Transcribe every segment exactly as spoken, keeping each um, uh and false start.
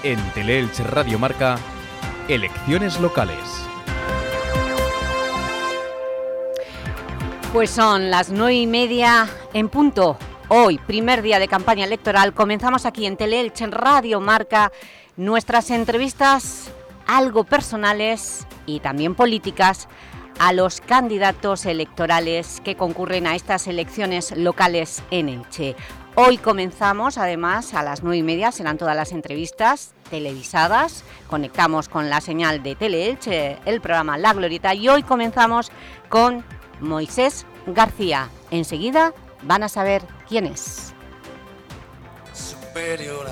En Teleelch Radio Marca, elecciones locales. Pues son las nueve y media en punto. Hoy, primer día de campaña electoral, comenzamos aquí en Teleelch Radio Marca nuestras entrevistas algo personales y también políticas a los candidatos electorales que concurren a estas elecciones locales en Elche. Hoy comenzamos, además, a las nueve y media, serán todas las entrevistas televisadas. Conectamos con la señal de Teleelch, el programa La Glorieta, y hoy comenzamos con Moisés García. Enseguida van a saber quién es. Superior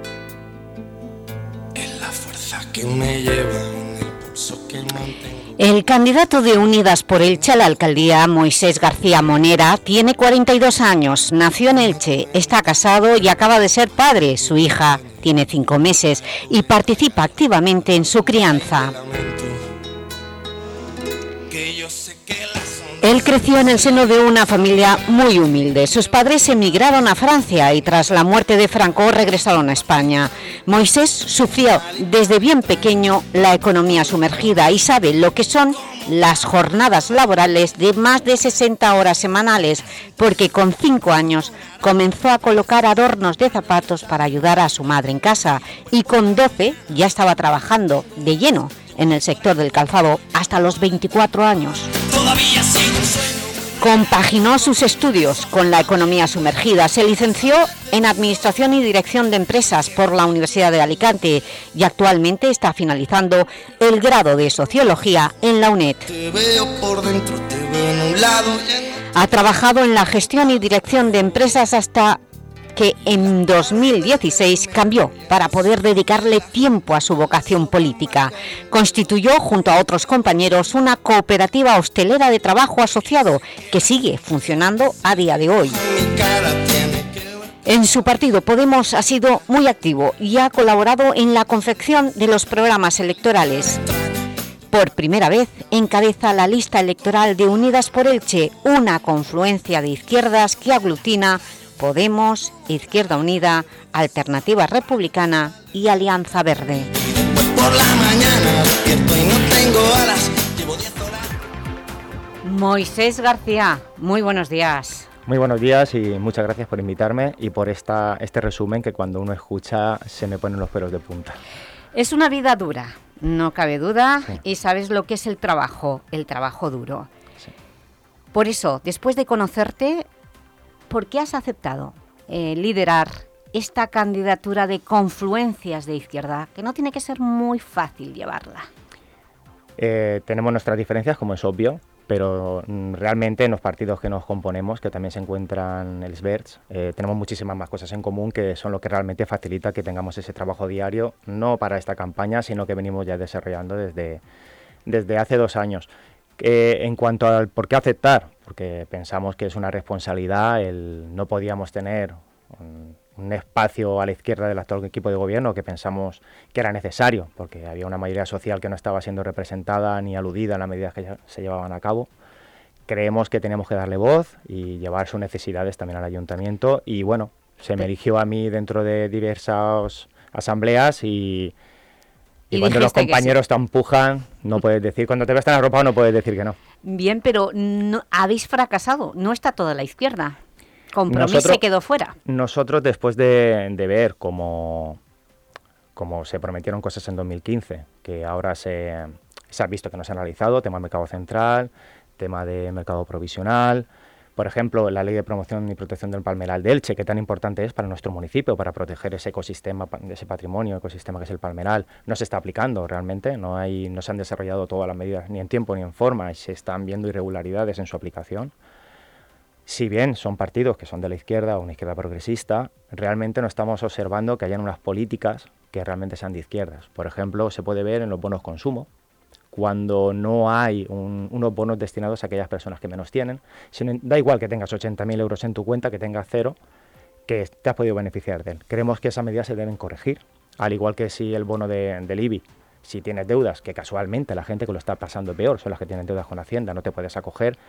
es la fuerza que me lleva en el pulso que mantengo. El candidato de Unidas por Elche a la alcaldía, Moisés García Monera, tiene cuarenta y dos años, nació en Elche, está casado y acaba de ser padre. Su hija tiene cinco meses y participa activamente en su crianza. Él creció en el seno de una familia muy humilde. Sus padres emigraron a Francia y tras la muerte de Franco regresaron a España. Moisés sufrió desde bien pequeño la economía sumergida y sabe lo que son las jornadas laborales de más de sesenta horas semanales, porque con cinco años comenzó a colocar adornos de zapatos para ayudar a su madre en casa y con doce ya estaba trabajando de lleno en el sector del calzado hasta los veinticuatro años. Compaginó sus estudios con la economía sumergida, se licenció en Administración y Dirección de Empresas por la Universidad de Alicante y actualmente está finalizando el grado de Sociología en la UNED. Ha trabajado en la gestión y dirección de empresas hasta que en dos mil dieciséis cambió para poder dedicarle tiempo a su vocación política. Constituyó, junto a otros compañeros, una cooperativa hostelera de trabajo asociado que sigue funcionando a día de hoy. En su partido, Podemos, ha sido muy activo y ha colaborado en la confección de los programas electorales. Por primera vez encabeza la lista electoral de Unidas por Elche, una confluencia de izquierdas que aglutina Podemos, Izquierda Unida, Alternativa Republicana y Alianza Verde. Por la mañana despierto y no tengo alas, llevo diez horas. Moisés García, muy buenos días. Muy buenos días y muchas gracias por invitarme y por esta, este resumen que cuando uno escucha se me ponen los pelos de punta. Es una vida dura, no cabe duda, sí. Y sabes lo que es el trabajo, el trabajo duro. Sí. Por eso, después de conocerte, ¿por qué has aceptado eh, liderar esta candidatura de confluencias de izquierda, que no tiene que ser muy fácil llevarla? Eh, tenemos nuestras diferencias, como es obvio, pero mm, realmente en los partidos que nos componemos, que también se encuentran el Sverts, eh, tenemos muchísimas más cosas en común que son lo que realmente facilita que tengamos ese trabajo diario, no para esta campaña, sino que venimos ya desarrollando desde, desde hace dos años. Eh, en cuanto al por qué aceptar, porque pensamos que es una responsabilidad, el, no podíamos tener un, un espacio a la izquierda del actual equipo de gobierno que pensamos que era necesario, porque había una mayoría social que no estaba siendo representada ni aludida en las medidas que ya se llevaban a cabo. Creemos que teníamos que darle voz y llevar sus necesidades también al ayuntamiento y bueno, se me eligió a mí dentro de diversas asambleas y... Y, y cuando los compañeros sí. te empujan, no puedes decir, cuando te ves tan arropado no puedes decir que no. Bien, pero no, habéis fracasado, no está toda la izquierda. Compromís se quedó fuera. Nosotros, después de, de ver cómo, cómo se prometieron cosas en dos mil quince, que ahora se, se ha visto que no se han realizado, tema mercado central, tema de mercado provisional, por ejemplo, la Ley de Promoción y Protección del Palmeral de Elche, que tan importante es para nuestro municipio, para proteger ese ecosistema, ese patrimonio, ecosistema que es el palmeral, no se está aplicando realmente, no hay, no se han desarrollado todas las medidas ni en tiempo ni en forma y se están viendo irregularidades en su aplicación. Si bien son partidos que son de la izquierda o una izquierda progresista, realmente no estamos observando que hayan unas políticas que realmente sean de izquierdas. Por ejemplo, se puede ver en los bonos consumo, cuando no hay un, unos bonos destinados a aquellas personas que menos tienen. Sino, da igual que tengas ochenta mil euros en tu cuenta, que tengas cero, que te has podido beneficiar de él. Creemos que esas medidas se deben corregir, al igual que si el bono de, del I B I, si tienes deudas, que casualmente la gente que lo está pasando peor son las que tienen deudas con Hacienda, no te puedes acoger,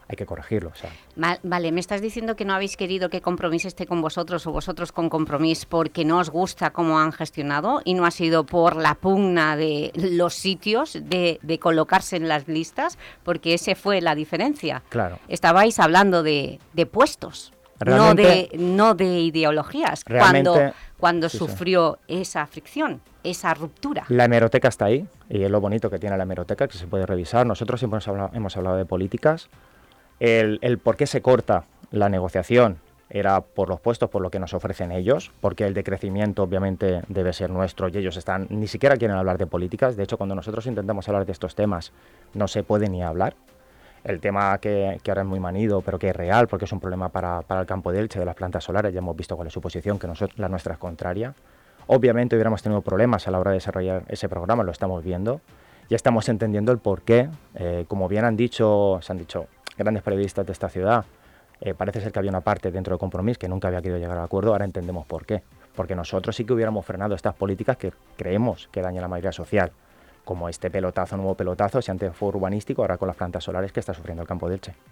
hay que corregirlo. O sea. Vale, me estás diciendo que no habéis querido que Compromís esté con vosotros o vosotros con Compromís porque no os gusta cómo han gestionado y no ha sido por la pugna de los sitios, de, de colocarse en las listas, porque esa fue la diferencia. Claro. Estabais hablando de, de puestos, no de, no de ideologías, cuando, cuando sí, sufrió sí. esa fricción, esa ruptura. La hemeroteca está ahí, y es lo bonito que tiene la hemeroteca, que se puede revisar. Nosotros siempre hemos hablado, hemos hablado de políticas. El, el por qué se corta la negociación era por los puestos, por lo que nos ofrecen ellos, porque el decrecimiento obviamente debe ser nuestro y ellos están ni siquiera quieren hablar de políticas. De hecho, cuando nosotros intentamos hablar de estos temas, no se puede ni hablar. El tema que, que ahora es muy manido, pero que es real, porque es un problema para, para el campo de Elche, de las plantas solares, ya hemos visto cuál es su posición, que nosotros, la nuestra es contraria. Obviamente hubiéramos tenido problemas a la hora de desarrollar ese programa, lo estamos viendo, y estamos entendiendo el porqué. Eh, como bien han dicho, se han dicho grandes periodistas de esta ciudad, eh, parece ser que había una parte dentro de Compromís que nunca había querido llegar al acuerdo, ahora entendemos por qué. Porque nosotros sí que hubiéramos frenado estas políticas que creemos que dañan la mayoría social, como este pelotazo, nuevo pelotazo, si antes fue urbanístico, ahora con las plantas solares que está sufriendo el campo de Elche.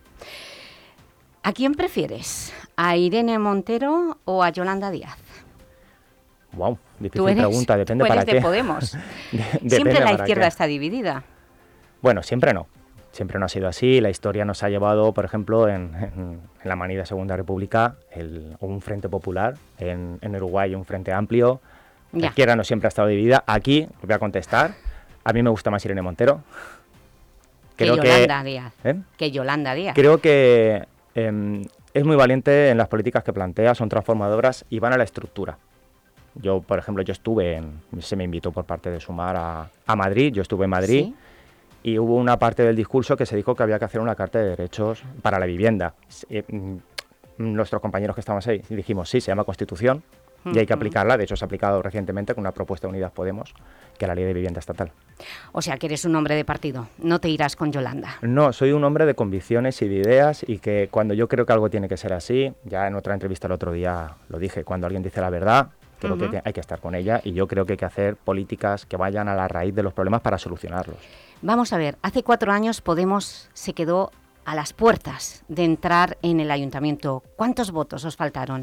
¿A quién prefieres? ¿A Irene Montero o a Yolanda Díaz? Wow, difícil eres, pregunta, depende para qué. Tú eres de Podemos. de, Siempre la izquierda qué. está dividida. Bueno, siempre no. Siempre no ha sido así. La historia nos ha llevado, por ejemplo, en, en, en la manida Segunda República, el, un frente popular, en, en Uruguay un frente amplio. La ya. izquierda no siempre ha estado dividida. Aquí, voy a contestar, a mí me gusta más Irene Montero. Creo que Yolanda que, Díaz. ¿eh? Que Yolanda Díaz. Creo que eh, es muy valiente en las políticas que plantea, son transformadoras y van a la estructura. Yo, por ejemplo, yo estuve, en, se me invitó por parte de Sumar a, a Madrid, yo estuve en Madrid. ¿Sí? Y hubo una parte del discurso que se dijo que había que hacer una carta de derechos para la vivienda. Eh, nuestros compañeros que estábamos ahí dijimos, sí, se llama Constitución uh-huh. y hay que aplicarla. De hecho, se ha aplicado recientemente con una propuesta de Unidas Podemos, que es la Ley de Vivienda Estatal. O sea, que eres un hombre de partido, no te irás con Yolanda. No, soy un hombre de convicciones y de ideas y que cuando yo creo que algo tiene que ser así, ya en otra entrevista el otro día lo dije, cuando alguien dice la verdad, creo uh-huh. que hay que estar con ella y yo creo que hay que hacer políticas que vayan a la raíz de los problemas para solucionarlos. Vamos a ver, hace cuatro años Podemos se quedó a las puertas de entrar en el ayuntamiento. ¿Cuántos votos os faltaron?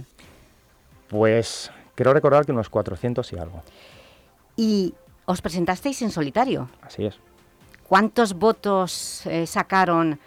Pues creo recordar que unos cuatrocientos y algo. ¿Y os presentasteis en solitario? Así es. ¿Cuántos votos eh, sacaron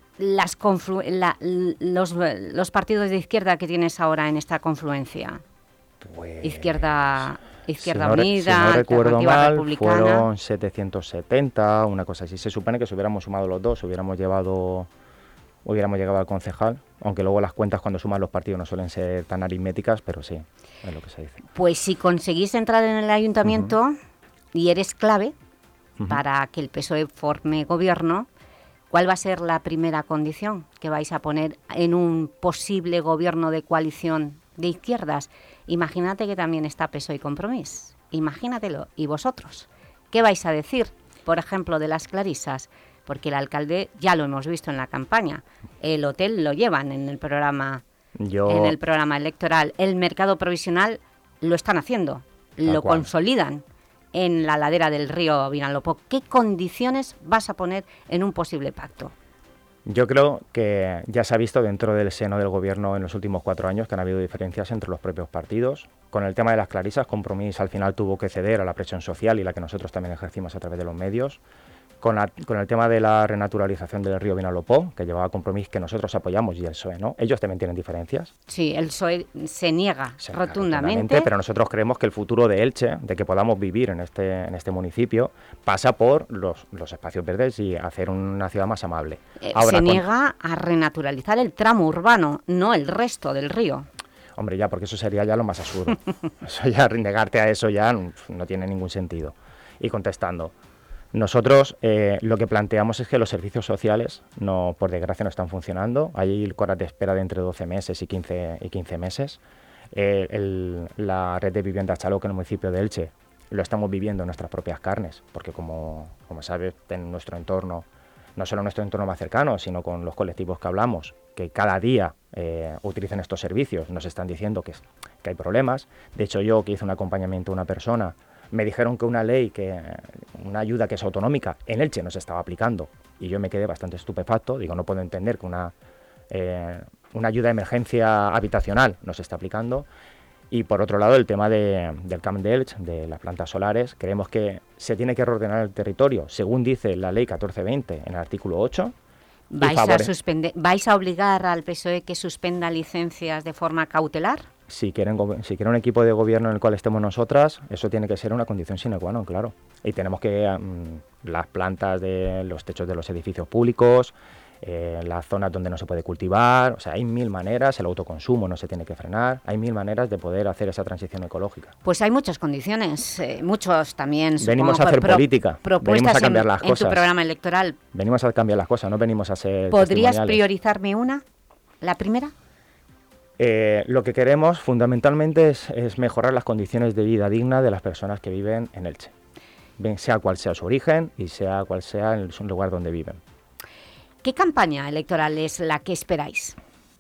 las conflu- la, los, los partidos de izquierda que tienes ahora en esta confluencia? Pues... Izquierda... Izquierda si no, Unida, si no recuerdo mal, Republicana. Fueron setecientos setenta, una cosa así. Se supone que si hubiéramos sumado los dos, hubiéramos llevado, hubiéramos llegado al concejal, aunque luego las cuentas cuando suman los partidos no suelen ser tan aritméticas, pero sí, es lo que se dice. Pues si conseguís entrar en el ayuntamiento uh-huh. y eres clave uh-huh. para que el P S O E forme gobierno, ¿cuál va a ser la primera condición que vais a poner en un posible gobierno de coalición de izquierdas? Imagínate que también está P S O E y Compromís, imagínatelo. ¿Y vosotros? ¿Qué vais a decir, por ejemplo, de las Clarisas? Porque el alcalde, ya lo hemos visto en la campaña, el hotel lo llevan en el programa, Yo... en el programa electoral, el mercado provisional lo están haciendo, Tal lo cual. consolidan en la ladera del río Vinalopó. ¿Qué condiciones vas a poner en un posible pacto? Yo creo que ya se ha visto dentro del seno del gobierno en los últimos cuatro años que han habido diferencias entre los propios partidos. Con el tema de las Clarisas, Compromís al final tuvo que ceder a la presión social y la que nosotros también ejercimos a través de los medios. Con, la, con el tema de la renaturalización del río Vinalopó, que llevaba Compromís, que nosotros apoyamos, y el P S O E, ¿no? Ellos también tienen diferencias. Sí, el P S O E se niega se rotundamente. rotundamente. Pero nosotros creemos que el futuro de Elche, de que podamos vivir en este, en este municipio, pasa por los, los espacios verdes y hacer una ciudad más amable. Eh, Ahora, se niega con... a renaturalizar el tramo urbano, no el resto del río. Hombre, ya, porque eso sería ya lo más absurdo. Eso ya, negarte a eso ya no, no tiene ningún sentido. Y contestando... Nosotros eh, lo que planteamos es que los servicios sociales, no, por desgracia, no están funcionando. Hay colas de espera de entre doce meses y quince, y quince meses. Eh, el, la red de vivienda Chaloc en el municipio de Elche lo estamos viviendo en nuestras propias carnes, porque como, como sabes, en nuestro entorno, no solo en nuestro entorno más cercano, sino con los colectivos que hablamos, que cada día eh, utilizan estos servicios, nos están diciendo que, que hay problemas. De hecho, yo que hice un acompañamiento a una persona Me dijeron que una ley, que una ayuda que es autonómica, en Elche no se estaba aplicando. Y yo me quedé bastante estupefacto. Digo, no puedo entender que una, eh, una ayuda de emergencia habitacional no se está aplicando. Y por otro lado, el tema de, del Camp de Elche, de las plantas solares, creemos que se tiene que reordenar el territorio, según dice la ley catorce veinte en el artículo ocho. ¿Vais a, suspender, ¿Vais a obligar al P S O E que suspenda licencias de forma cautelar? Si quieren, si quieren un equipo de gobierno en el cual estemos nosotras, eso tiene que ser una condición sine qua non, claro. Y tenemos que um, las plantas de los techos de los edificios públicos, eh, las zonas donde no se puede cultivar, o sea, hay mil maneras, el autoconsumo no se tiene que frenar, hay mil maneras de poder hacer esa transición ecológica. Pues hay muchas condiciones, eh, muchos también... Venimos a hacer pro, política, venimos a cambiar en, las cosas. En tu programa electoral. Venimos a cambiar las cosas, no venimos a ser ¿Podrías priorizarme una? ¿La primera? Eh, lo que queremos fundamentalmente es, es mejorar las condiciones de vida digna de las personas que viven en Elche, bien sea cual sea su origen y sea cual sea el lugar donde viven. ¿Qué campaña electoral es la que esperáis?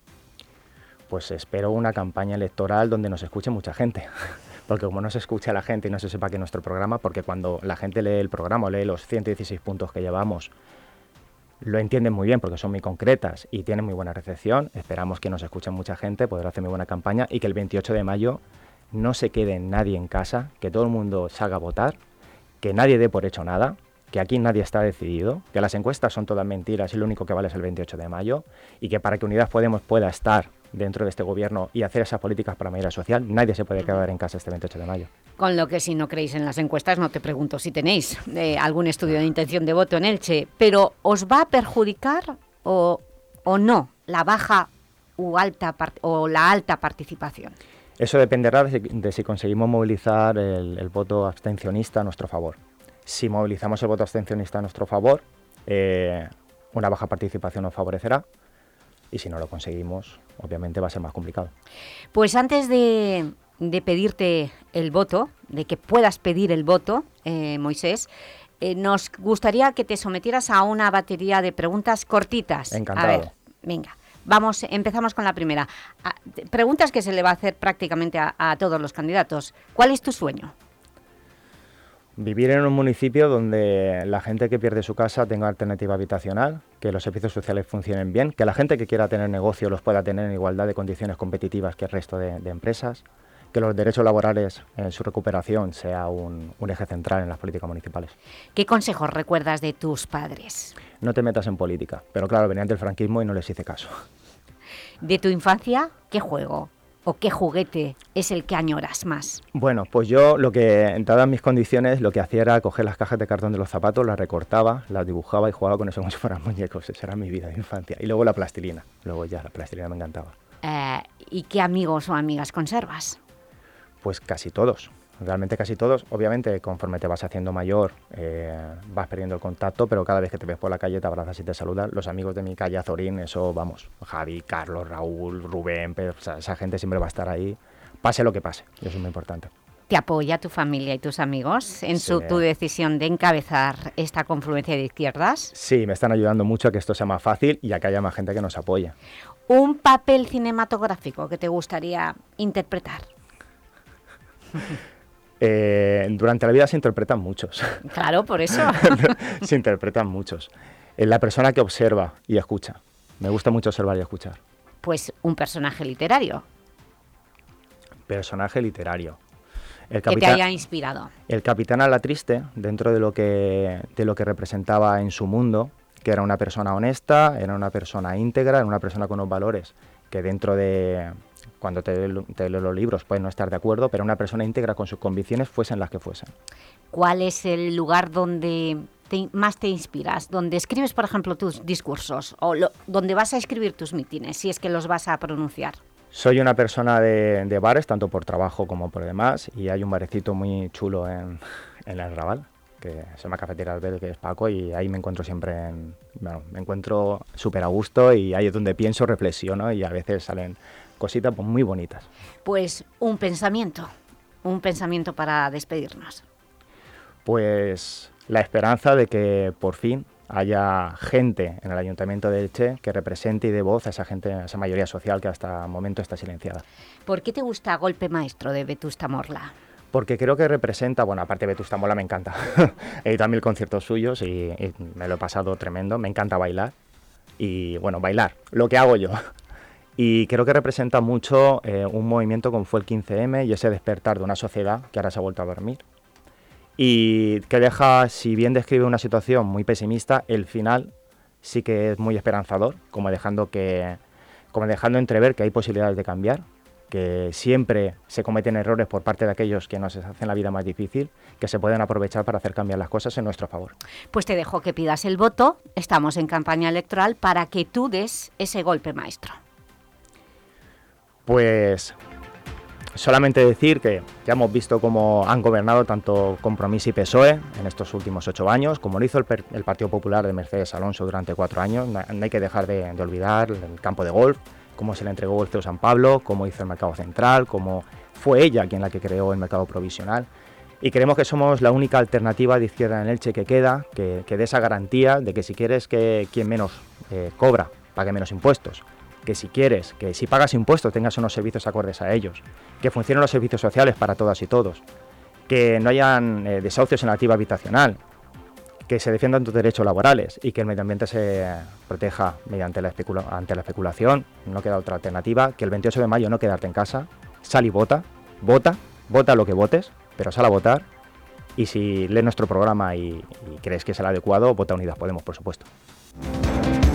Pues espero una campaña electoral donde nos escuche mucha gente, porque como no se escucha a la gente y no se sepa que es nuestro programa, porque cuando la gente lee el programa o lee los ciento dieciséis puntos que llevamos, lo entienden muy bien porque son muy concretas y tienen muy buena recepción. Esperamos que nos escuchen mucha gente, poder hacer muy buena campaña y que el veintiocho de mayo no se quede nadie en casa, que todo el mundo salga a votar, que nadie dé por hecho nada, que aquí nadie está decidido, que las encuestas son todas mentiras y lo único que vale es el veintiocho de mayo y que para que Unidas Podemos pueda estar dentro de este gobierno y hacer esas políticas para la mayoría social, nadie se puede quedar en casa este veintiocho de mayo. Con lo que si no creéis en las encuestas, no te pregunto si tenéis eh, algún estudio de intención de voto en Elche, pero ¿os va a perjudicar o, o no la baja u alta o la alta participación? Eso dependerá de si, de si conseguimos movilizar el, el voto abstencionista a nuestro favor. Si movilizamos el voto abstencionista a nuestro favor, eh, una baja participación nos favorecerá. Y si no lo conseguimos, obviamente va a ser más complicado. Pues antes de, de pedirte el voto, de que puedas pedir el voto, eh, Moisés, eh, nos gustaría que te sometieras a una batería de preguntas cortitas. Encantado. A ver, venga, vamos, empezamos con la primera. A, preguntas que se le va a hacer prácticamente a, a todos los candidatos. ¿Cuál es tu sueño? Vivir en un municipio donde la gente que pierde su casa tenga alternativa habitacional, que los servicios sociales funcionen bien, que la gente que quiera tener negocio los pueda tener en igualdad de condiciones competitivas que el resto de, de empresas, que los derechos laborales en su recuperación sea un, un eje central en las políticas municipales. ¿Qué consejos recuerdas de tus padres? No te metas en política, pero claro, venían del franquismo y no les hice caso. ¿De tu infancia qué juego o qué juguete es el que añoras más? Bueno, pues yo, lo que en todas mis condiciones, lo que hacía era coger las cajas de cartón de los zapatos, las recortaba, las dibujaba y jugaba con eso como si fueran muñecos. Esa era mi vida de infancia. Y luego la plastilina. Luego ya, la plastilina me encantaba. Eh, ¿Y qué amigos o amigas conservas? Pues casi todos. Realmente casi todos. Obviamente, conforme te vas haciendo mayor, eh, vas perdiendo el contacto, pero cada vez que te ves por la calle te abrazas y te saludan. Los amigos de mi calle Azorín, eso, vamos, Javi, Carlos, Raúl, Rubén, Pedro, o sea, esa gente siempre va a estar ahí, pase lo que pase, y eso es muy importante. ¿Te apoya tu familia y tus amigos en Sí. su, tu decisión de encabezar esta confluencia de izquierdas? Sí, me están ayudando mucho a que esto sea más fácil y a que haya más gente que nos apoye. ¿Un papel cinematográfico que te gustaría interpretar? Eh, durante la vida se interpretan muchos. Claro, por eso. Se interpretan muchos. Es la persona que observa y escucha. Me gusta mucho observar y escuchar. Pues un personaje literario. Personaje literario. El que capitán, te haya inspirado. El capitán Alatriste, dentro de lo que de lo que representaba en su mundo, que era una persona honesta, era una persona íntegra, era una persona con unos valores que dentro de... Cuando te, te leo los libros puedes no estar de acuerdo, pero una persona íntegra con sus convicciones fuesen las que fuesen. ¿Cuál es el lugar donde te, más te inspiras? ¿Donde escribes, por ejemplo, tus discursos? ¿O lo, donde vas a escribir tus mítines, si es que los vas a pronunciar? Soy una persona de, de bares, tanto por trabajo como por demás, y hay un barecito muy chulo en, en el Raval, que se llama Cafetería Albert, que es Paco, y ahí me encuentro siempre, en, bueno, me encuentro súper a gusto, y ahí es donde pienso, reflexiono, y a veces salen cositas pues, muy bonitas. Pues un pensamiento, un pensamiento para despedirnos. Pues la esperanza de que por fin haya gente en el Ayuntamiento de Elche que represente y dé voz a esa gente, a esa mayoría social que hasta el momento está silenciada. ¿Por qué te gusta Golpe Maestro de Vetusta Morla? Porque creo que representa, bueno, aparte de Vetusta Morla me encanta, he ido a mil conciertos suyos y, y me lo he pasado tremendo, me encanta bailar y, bueno, bailar, lo que hago yo. Y creo que representa mucho eh, un movimiento como fue el quince eme y ese despertar de una sociedad que ahora se ha vuelto a dormir. Y que deja, si bien describe una situación muy pesimista, el final sí que es muy esperanzador, como dejando, que, como dejando entrever que hay posibilidades de cambiar, que siempre se cometen errores por parte de aquellos que nos hacen la vida más difícil, que se pueden aprovechar para hacer cambiar las cosas en nuestro favor. Pues te dejo que pidas el voto, estamos en campaña electoral, para que tú des ese golpe maestro. Pues solamente decir que ya hemos visto cómo han gobernado tanto Compromís y P S O E en estos últimos ocho años, como lo hizo el, el Partido Popular de Mercedes Alonso durante cuatro años. No, no hay que dejar de, de olvidar el campo de golf, cómo se le entregó el C E U San Pablo, cómo hizo el mercado central, cómo fue ella quien la que creó el mercado provisional. Y creemos que somos la única alternativa de izquierda en Elche que queda, que, que dé esa garantía de que si quieres que quien menos eh, cobra pague menos impuestos, que si quieres que si pagas impuestos tengas unos servicios acordes a ellos, que funcionen los servicios sociales para todas y todos, que no hayan eh, desahucios en la actividad habitacional, que se defiendan tus derechos laborales y que el medio ambiente se proteja mediante la especula ante la especulación. No queda otra alternativa, que el veintiocho de mayo no quedarte en casa, sal y vota, vota, vota lo que votes, pero sal a votar, y si lees nuestro programa y, y crees que es el adecuado, vota Unidas Podemos, por supuesto.